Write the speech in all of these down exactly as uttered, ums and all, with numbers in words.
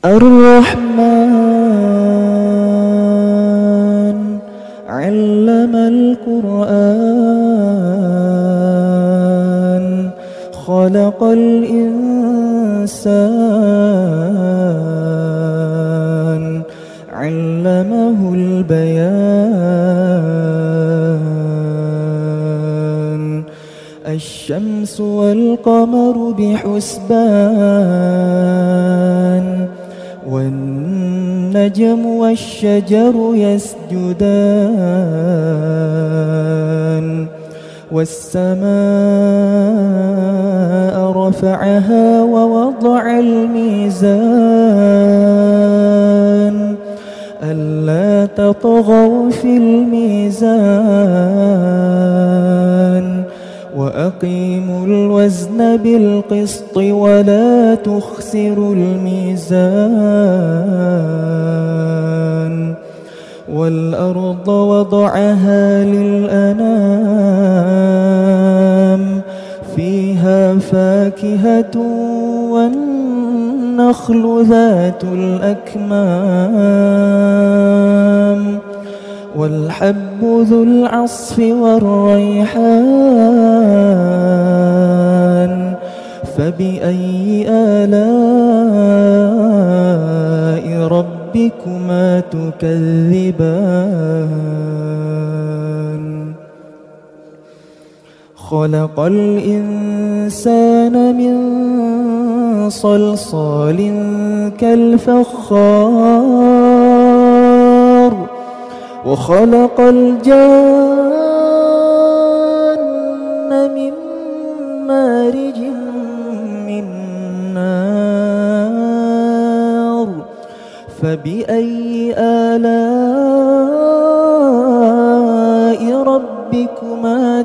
الرحمن علم القرآن خلق الإنسان علمه البيان الشمس والقمر بحسبان والنجم والشجر يسجدان والسماء رفعها ووضع الميزان ألا تطغوا في الميزان وأقيموا الوزن بالقسط ولا تخسروا الميزان والأرض وضعها للأنام فيها فاكهة والنخل ذات الأكمام والحب ذو العصف والريحان فبأي آلاء ربكما تكذبان خلق الإنسان من صلصال كالفخار وخلق الجان من مارج من نار فبأي آلاء ربكما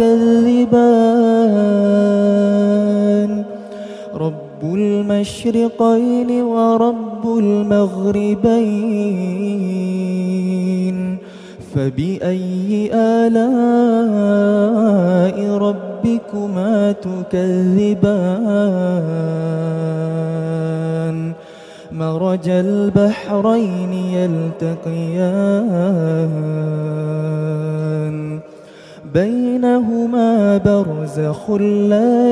تكذبان رب المشرقين ورب المغربين فبأي آلاء ربكما تكذبان مرج البحرين يلتقيان بينهما برزخ لا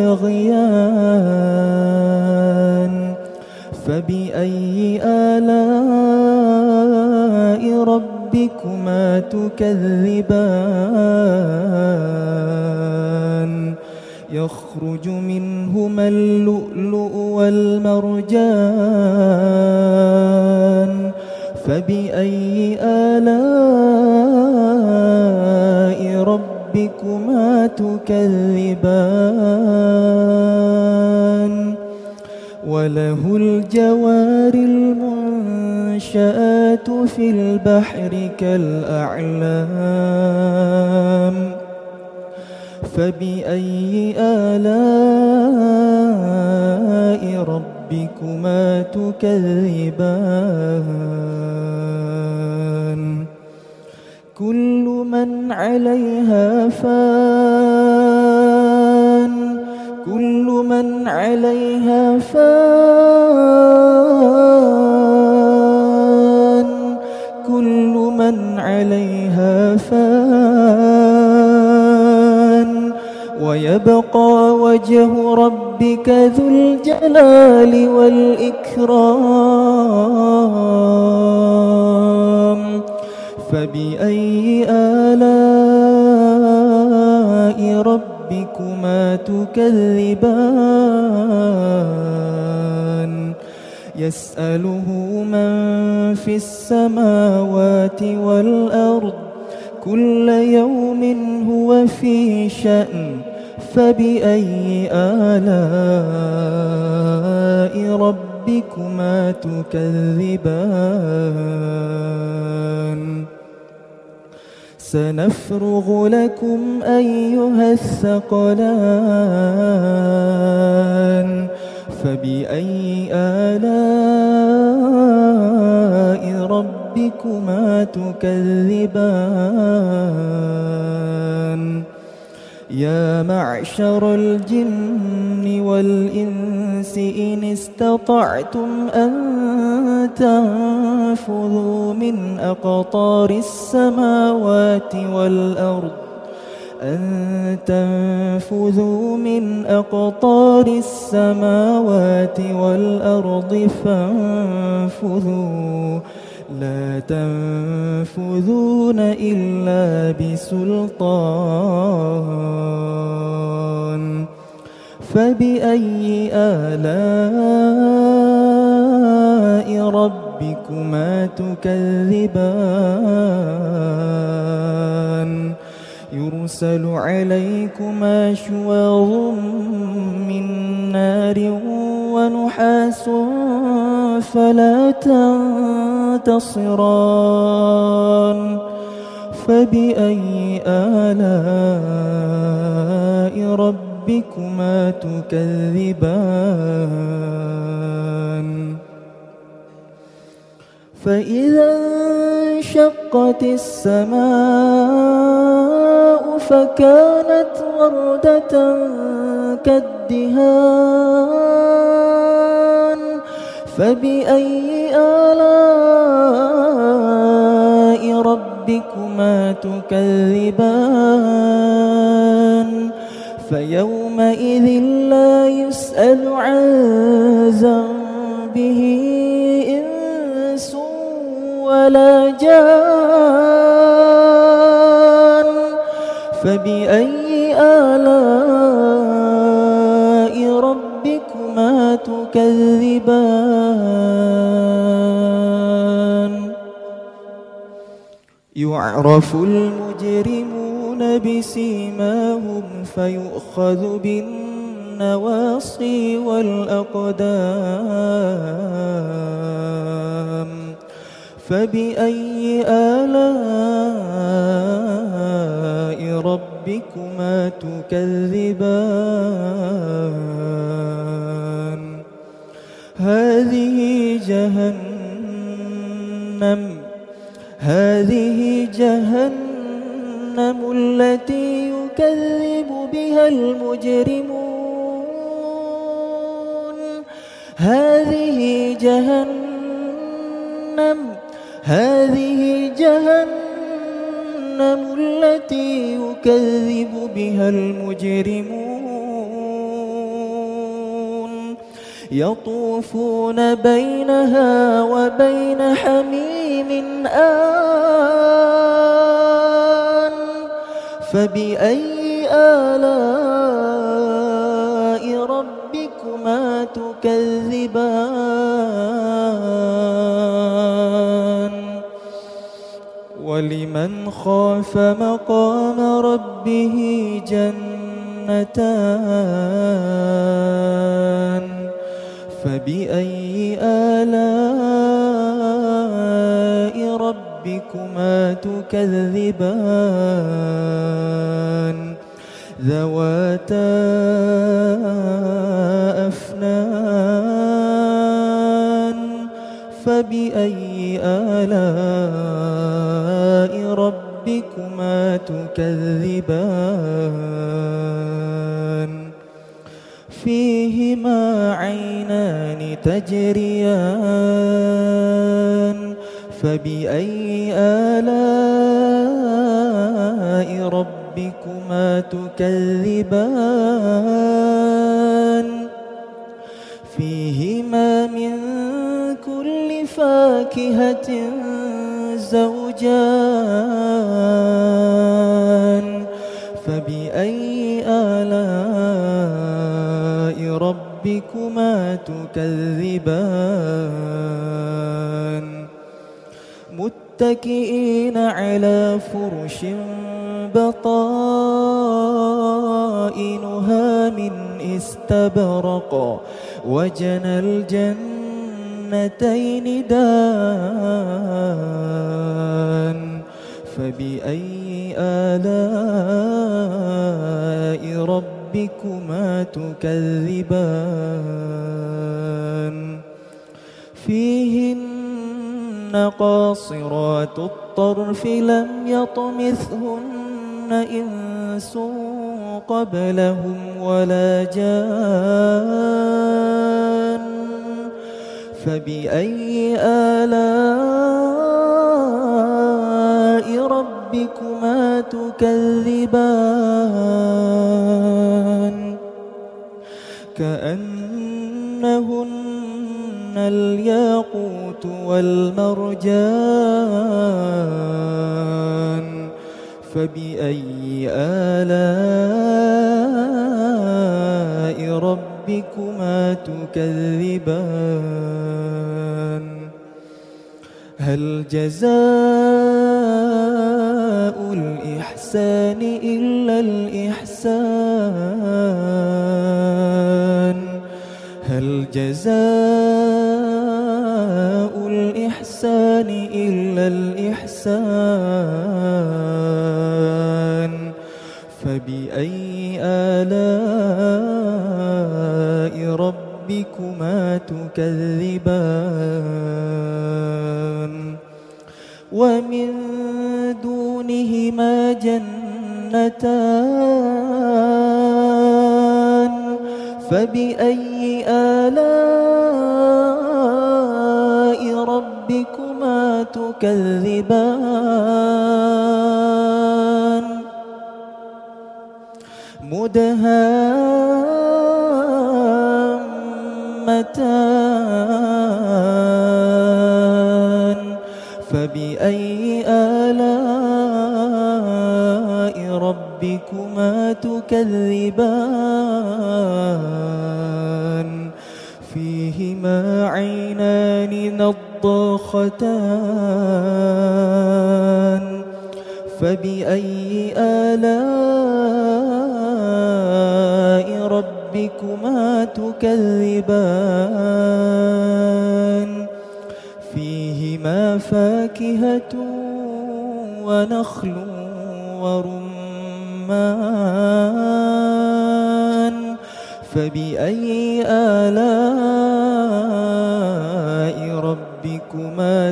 يبغيان فبأي آلاء ربكما تكذبان يخرج منهما اللؤلؤ والمرجان فبأي آلاء ربكما تكذبان وله الجوار المنشآت في البحر كالأعلام فبأي آلاء ربكما تكذبان كل من عليها فان كل من عليها فان كل من عليها فان ويبقى وجه ربك ذو الجلال والإكرام فبأي آلاء ربكما تكذبان يسأله من في السماوات والأرض كل يوم هو في شأن فبأي آلاء ربكما تكذبان سنفرغ لكم أيها الثقلان فبأي آلاء ربكما تكذبان يا معشر الجن والإنس إن استطعتم أن تنفذوا من أقطار السماوات والأرض أن تنفذوا من أقطار السماوات والأرض فانفذوا لا تنفذون إلا بسلطان فبأي آلاء ربكما تكذبان يرسل عليكما شواظ من نار ونحاس فلا تنتصران فبأي آلاء ربكما تكذبان فإذا انشقت السماء فكانت وردة كالدهان فبأي آلاء ربكما تكذبان فيومئذ لا يسأل عن ذنبه إنس ولا جان فبأي آلاء ربكما تكذبان يعرف المجرمون بسيماهم فيؤخذ بالنواصي والأقدام فبأي آلاء ربكما تكذبان هذه جهنم هذه جهنم التي يكذب بها المجرمون هذه جهنم هذه جهنم التي يكذب بها المجرمون يطوفون بينها وبين حميم آن فبأي آلاء ربكما تكذبان ولمن خاف مقام ربه جنتان فبأي آلاء ربكما تكذبان ذواتا أفنان فبأي آلاء ربكما تكذبان فيهما عينان تجريان فبأي آلاء ربكما تكذبان فيهما من كل فاكهة زوجان فبأي آلاء ربكما تكذبان متكئين على فرش بطائنها من استبرق وجنى الجنتين دان فبأي آلاء ربكما تكذبان فيهن قاصرات الطرف لم يطمثهن إنس قبلهم ولا جان فبأي آلاء ربكما تكذبان كأنهن الياقوت والمرجان فبأي آلاء ربكما تكذبان هل جزاء الإحسان إلا الإحسان هل جزاء الإحسان إلا الإحسان فبأي آلاء ربكما تكذبان ومن دونهما جنتان فبأي آلاء ربكما تكذبان مدهامتان فبأي آلاء ربكما تكذبان فيهما عينان نضاختان فبأي آلاء ربكما تكذبان فيهما فاكهة ونخل ورمان فبأي آلاء ربكما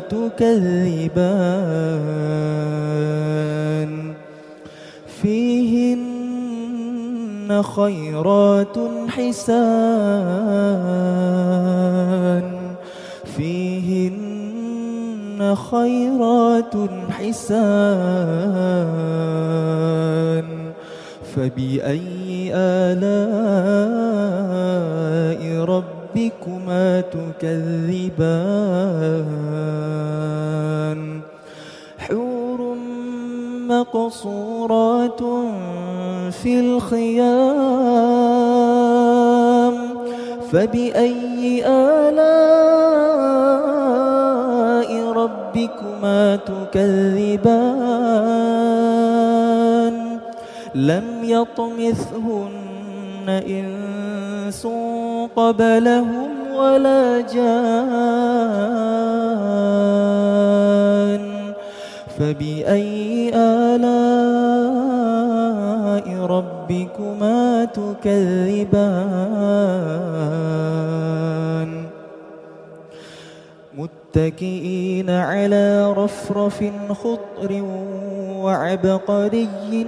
تكذبان فيهن خيرات حسان فيهن خيرات حسان فبأي آلاء ربكما تكذبان حور مقصورات في الخيام فبأي آلاء ربكما تكذبان لم يطمثهن إنس قبلهم ولا جان فبأي آلاء ربكما تكذبان متكئين على رفرف خضر وعبقري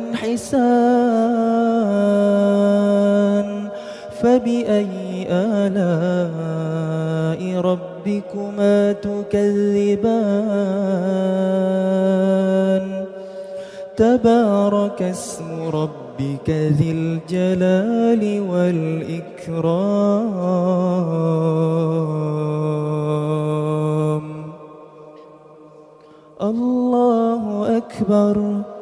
حسان فبأي آلاء ربكما تكذبان تبارك اسم ربك ذي الجلال والإكرام الله أكبر.